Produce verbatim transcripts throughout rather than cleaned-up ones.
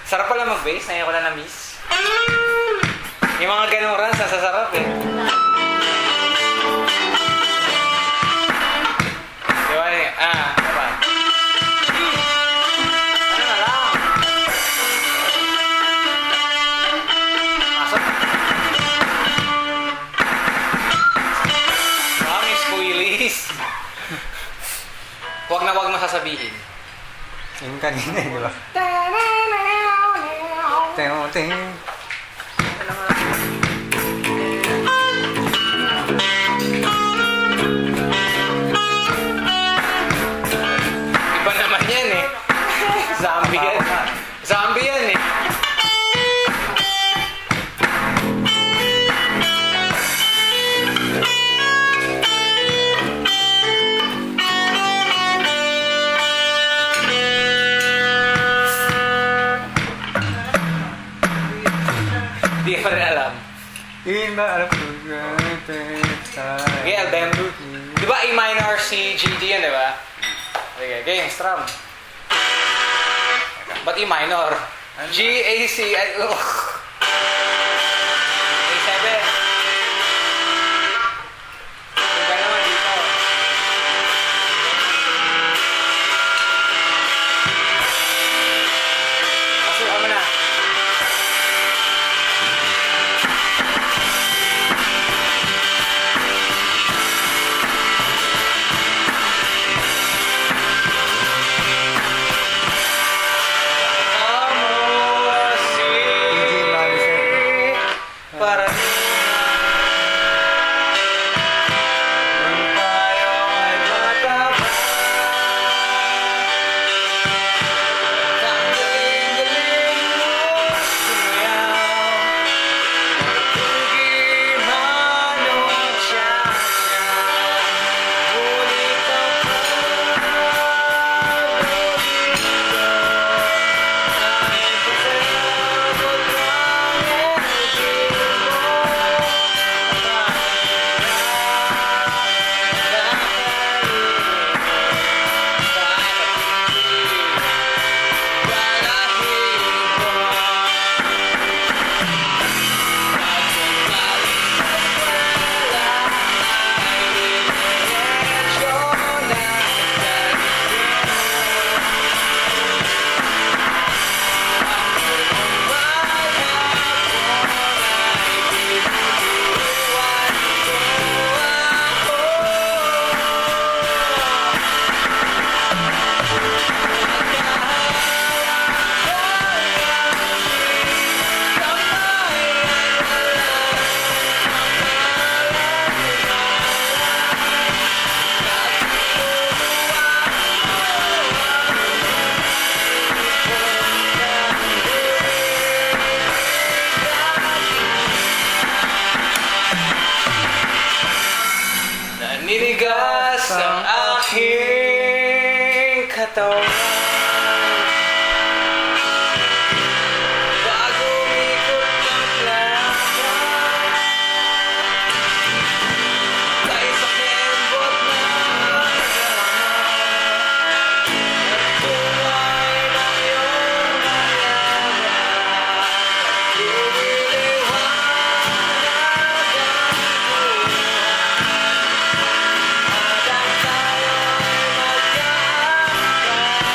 Sarap pala mag-bass. Ngayon ko lang na-miss. Yung mga ganong runs, nasasarap eh. Diba eh? Ah, diba? Ano na lang? Asap. Mami, squealies. Huwag na huwag masasabihin. Yung kanina eh, di ba? Teng, teng. Iba naman yan eh. Zombie yan. Zombie yan eh. Hindi pa rin alam. Yun ba? Alam ko. Okay, Alden. Di ba A minor, C, G, D yan, di ba? Okay, game, strum. Ba't E minor? G, A, C, I, ugh. A seven. Diba naman dito? Pasukan mo na. Para naninigas ang aking katawan. Bago umikot ng plaka tayo sa kembot na at tunay ng iyong mayaman at lumiliwanag ang buhay.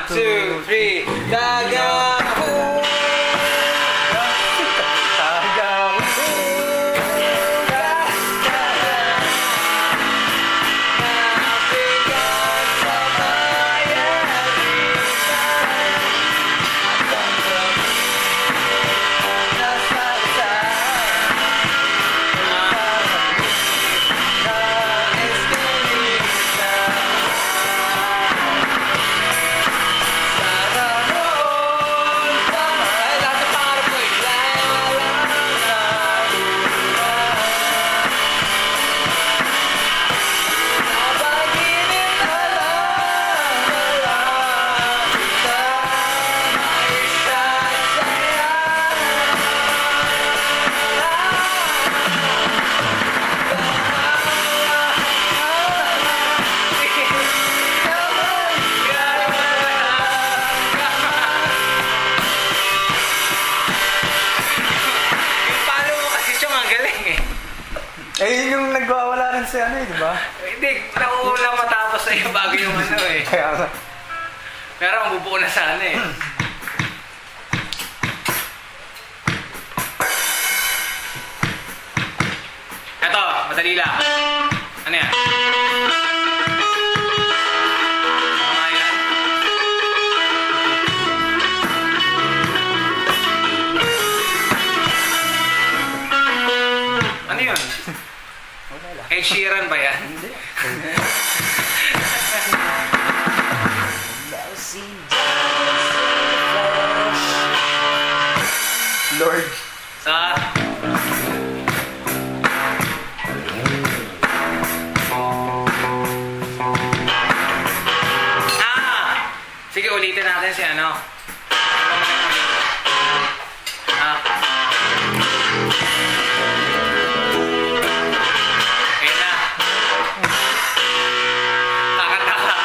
two, three. Tagahura. Eh, yun yung nagwawala rin si ano eh, di ba? Hindi, nauuna matapos na yung bago yung ano eh. Kaya nga. Pero ang bubuo na sana eh. Eto, madali lang. Ano yan? Mga yan. Ano yun? Ed Sheeran ba yan? Hindi. Lord. Sa? Ah! Sige, ulitin natin si ano. Ah. Ayan na. Taka-taka.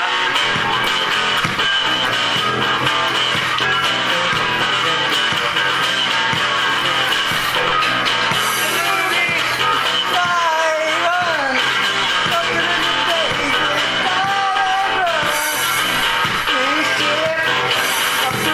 Bye,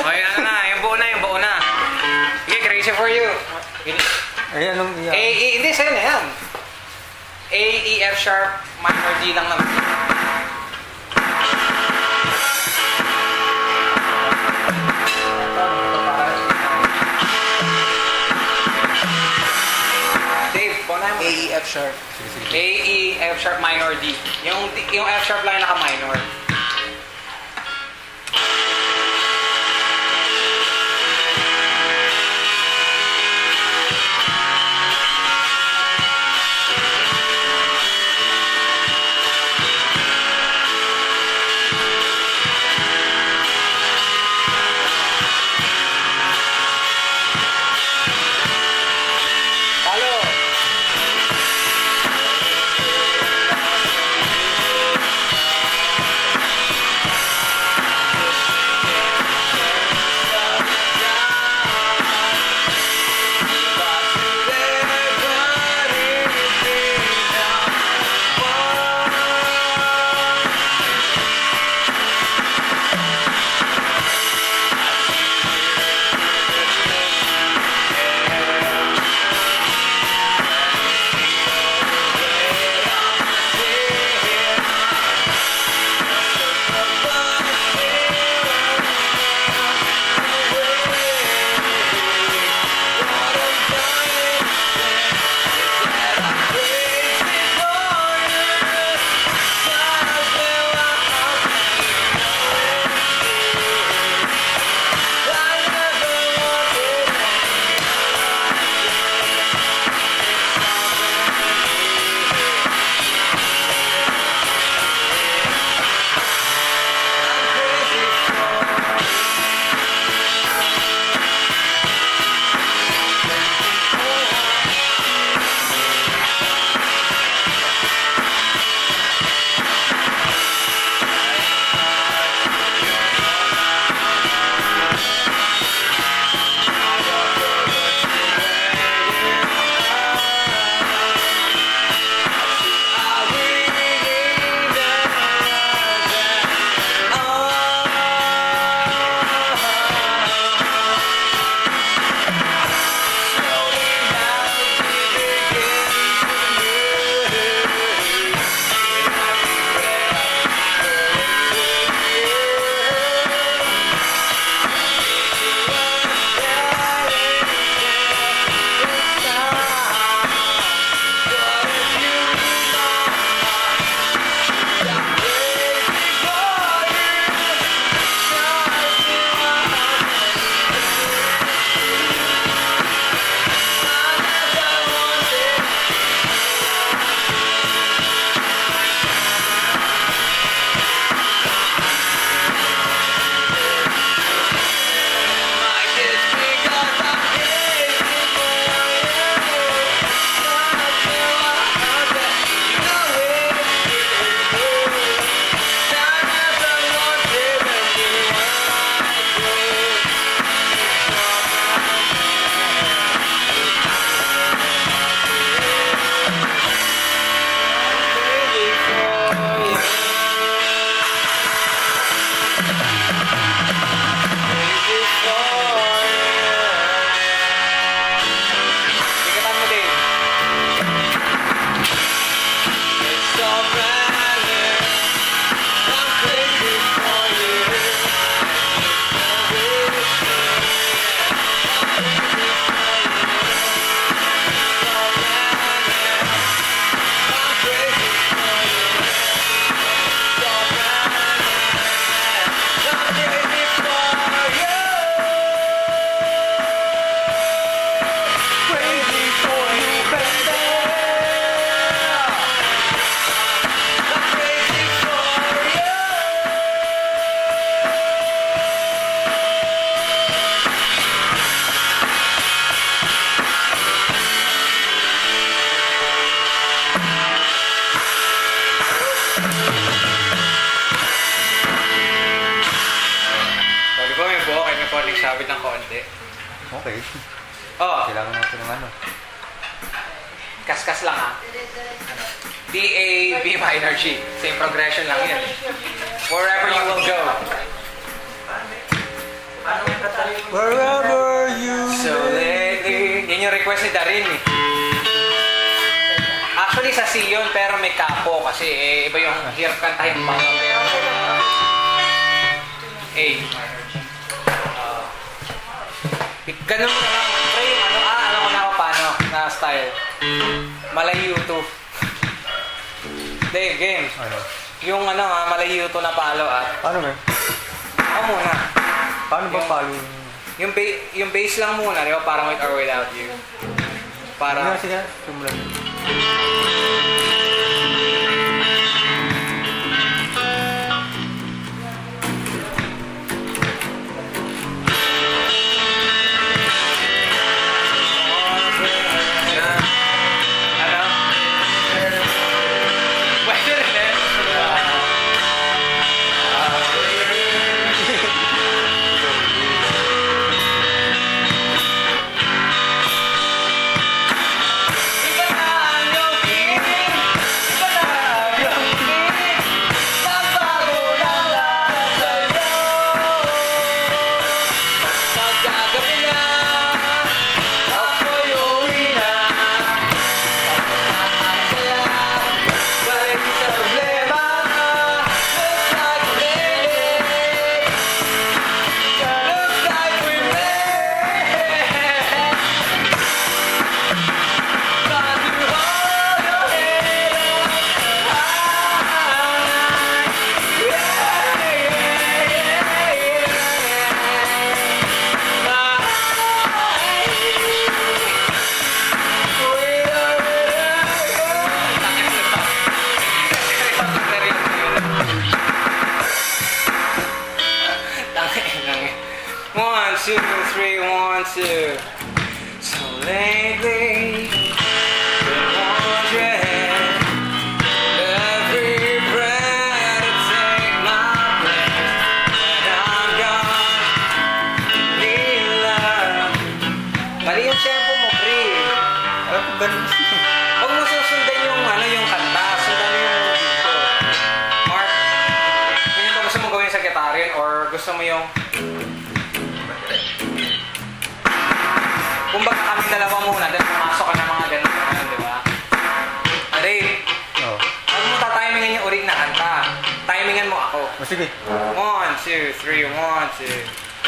Okay, ano na, yung buo na, yung buo na. Okay, crazy for you. Ay, anong iya? A, E, hindi, sa'yo na yan. A, E, F sharp, minor D lang naman. Dave, pauna mo. A, E, F sharp. A, E, F sharp, minor D. Yung, yung F sharp lang naka-minor. sabit ng konti. Okay. Oh, Kailangan natin ng ano. kaskas lang ha. D, A, B minor, G. Same progression lang yan. Wherever you will go. Wherever you So lately, yun yung request ni Darin eh. Actually sa C yun, pero may kapo kasi eh, iba yung hirap kantahin pa. Eh. Uh, ganun mo na lang. Pre, yung ano, ah, alam ko na ako paano na style. Malayo to. Dave, game. Ano? Yung ano ah, malayo to na palo ah. Paano ba? Ako muna. Paano ba Yung- palo? Yung, ba- yung bass lang muna, di ba? Parang with or without you. Sige, Para... sige. Sumulan. Ano? Pwede rin eh. Iba na ang iyong piling, iba na ang iyong piling, magbago na lahat sa'yo. Magkagabi na, ako'y uwi na. Balik sa problema, looks like we made it. Looks like we made it. Got to hold your head up high. Yeah, yeah, yeah, One, two, three, one, two. So lately, been wondering every breath to take my place when I'm gone. Need love. Mali yung tempo mo, pre. Ano ba ganun siya? Huwag mo susundan yung ano yung kanta, sundan mo yung dito. Mark, yun ba gusto mo gawin sa gitara yun or gusto mo yung... Kumbaga kami dalawa muna, then pumasok ka ng mga ganun ganun, di ba? Ah, Dave, Oo. huwag mo tatimingan yung urig na kanta. Timingan mo ako. Oh, sige. One, two, three, one, two.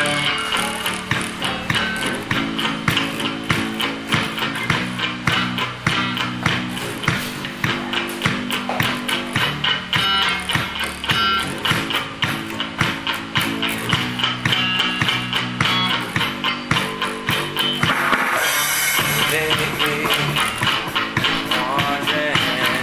Lately, wondering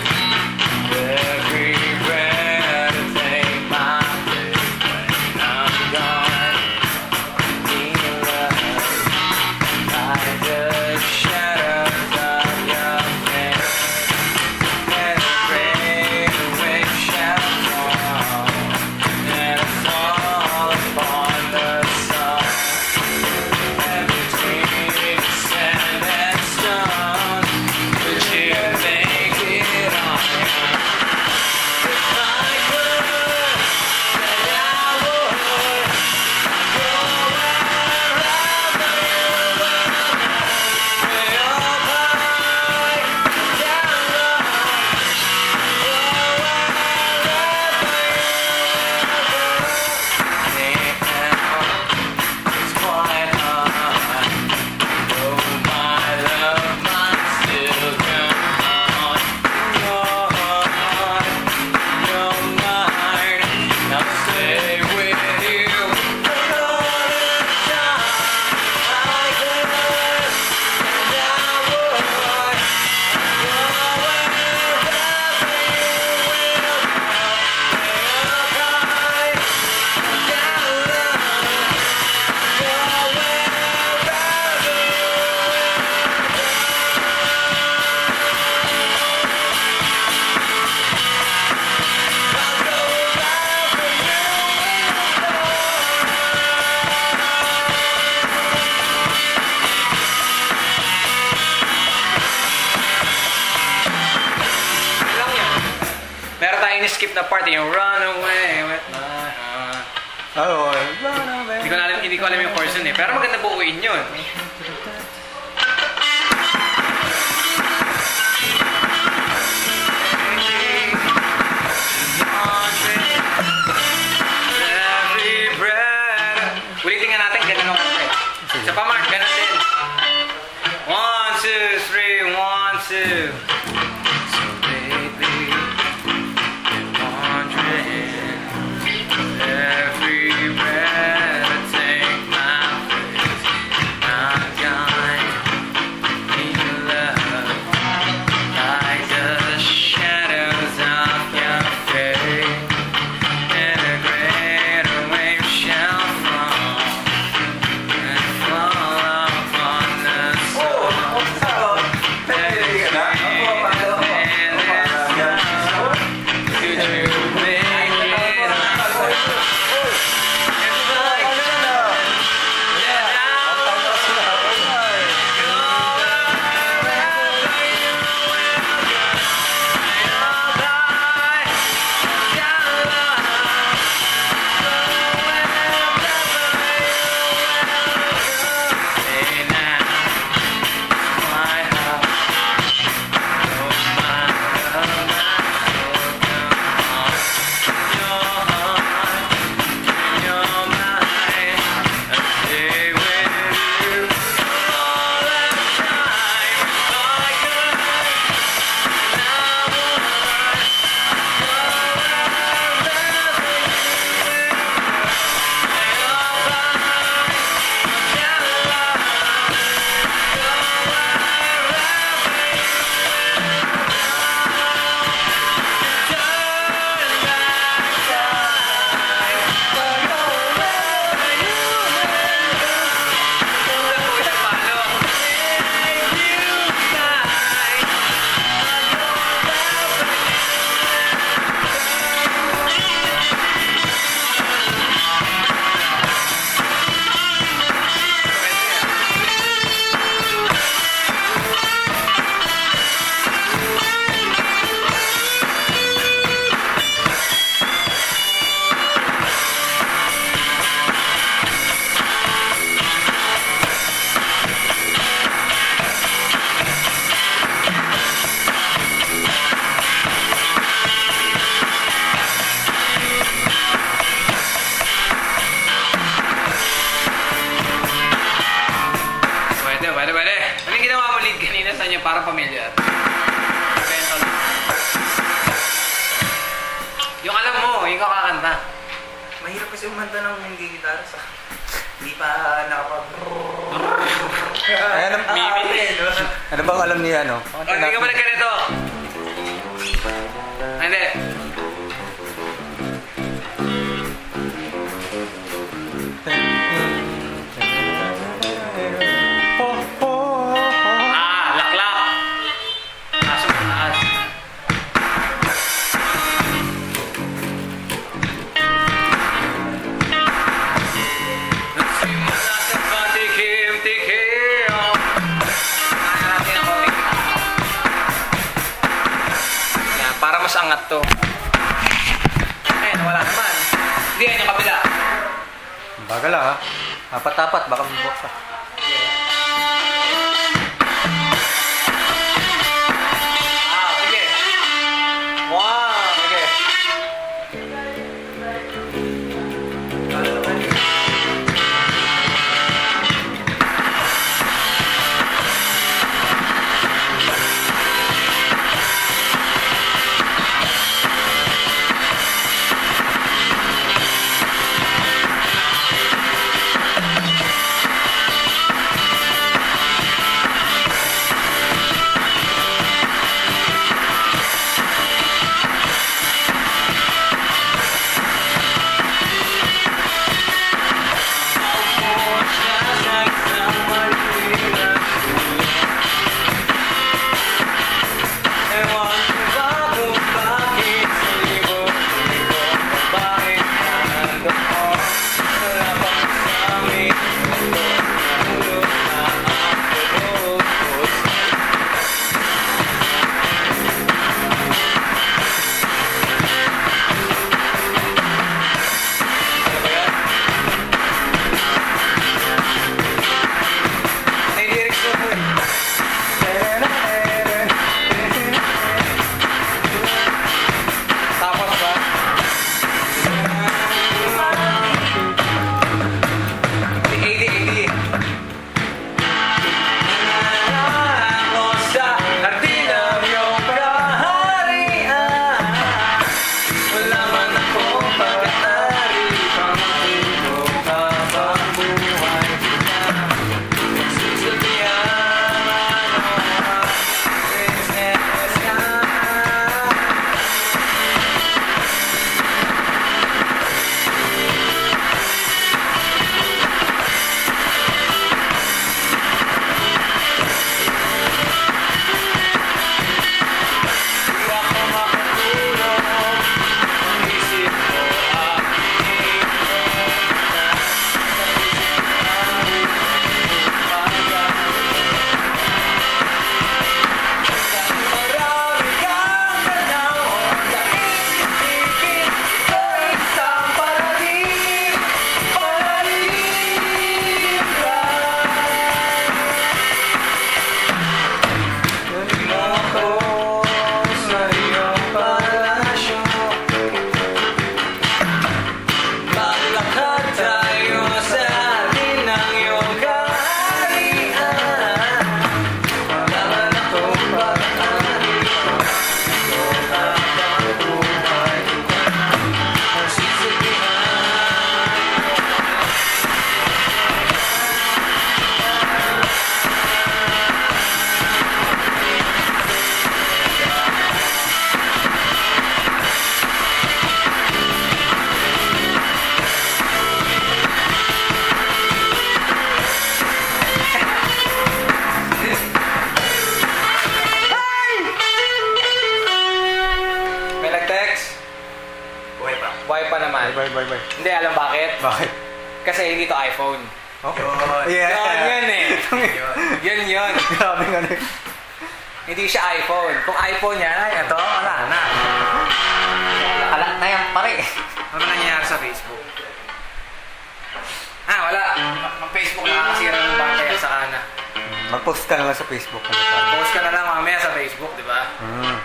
every breath to take my place when I'm gone. Need love like the shadows of your face, and the rain which shall fall, and fall upon the sun. And between sand and stone, would you make it on your own? If I could, then I would go wherever you would. Way up high, down low, go wherever you would. Now it's quite hard. Oh, my love might still come on. Your heart, your mind, I'll stay with you for all the time. I could, and I would go wherever you will go. Way up high, down low, go wherever you lang yan. Meron tayong in-skip na part, yung run away with my heart. Oo. Run away. Hindi ko na alam hindi ko alam yung chords yun eh. Pero maganda buuin yun. Ulitin nga natin, ganun ang konti. Sa pa, Mark, ganun din. One, two, three, one, two. So baby, I'm wondering every breath I take my place. I'm gone in your love, like the shadows of your face. And a greater wave shall fall and fall upon the soul. Could you make it up? It's like Pwede, pwede, pwede. Ano yung ginawa mo lead kanina sa inyo? Parang familiar. Mental. Yung alam mo, yung kakakanta. Mahirap kasi umanta ng hindi gitara sa... Hindi pa nakapag... Ayan, Ah, Mimi. no? ano bang alam niya, no? O, hindi ka ba nagganito? Hindi. Ah, laklak. Aso na taas. Nagsimula sa patikim-tikim. Kaya natin ang konting. Yan, para mas angat to. Ayun, wala naman. Hindi, yan yung kabila. Bagal ah. Apat-apat, baka mabuksa. Ah, sige. Wow, sige. bye, bye. Hindi, alam bakit? Bakit? Kasi hindi to iPhone. Okay. Yun. Yeah. Yun, yun eh. Yun. Yun, yun. Grabe nga na. Hindi siya iPhone. Kung iPhone yan, ay, ito, wala na. Alam na yan, pare. Ano nangyayari sa Facebook? Ah, wala. Ang Facebook nakakasira ng battery sa kana. Mag-post ka na lang sa Facebook. Post ka na lang mamaya sa Facebook, di ba? Mm.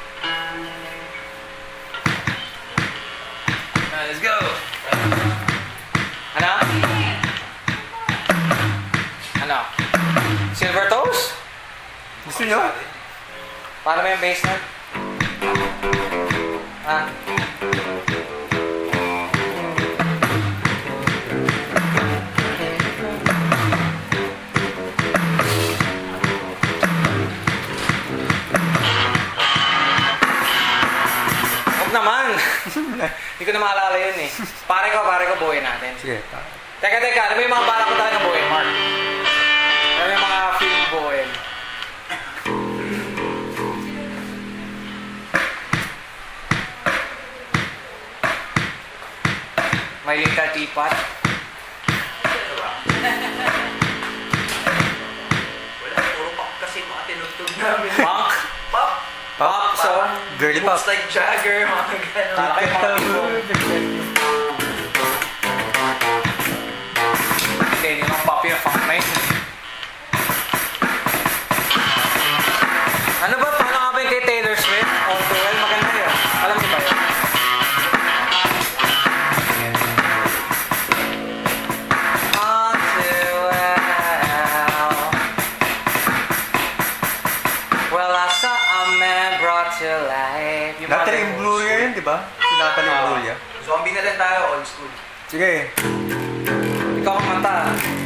Ah, let's go! Ano? Ano? Silver toes? Gusto nyo? Paano ba yung base nun? Ah? Huwag naman! Hindi ko na maalala yun eh. Pare ko, pare ko, buuin natin. Sige. Teka, teka. Ano ba yung mga balak ko talaga buuin, Mark? Ano yung mga film buuin? My Little Teapot. Wala, puro pop kasi mga tinutog namin. Punk. Pop! Pop song. Girly pop. Moves like Jagger, mga gano'n. Para kayo mga people. Hindi, hindi naman pop yung funk na yun. Ano ba? Paano nga ba yung kay Taylor Swift? All too well, maganda yun. Alam niyo ba yun? All too well. Well, I saw a man brought to life. Yung mga Natalie demos. Imbruglia yun, di ba? Si Natalie Oo. Imbruglia. Zombie na lang tayo, old school. Sige. Ikaw kumanta.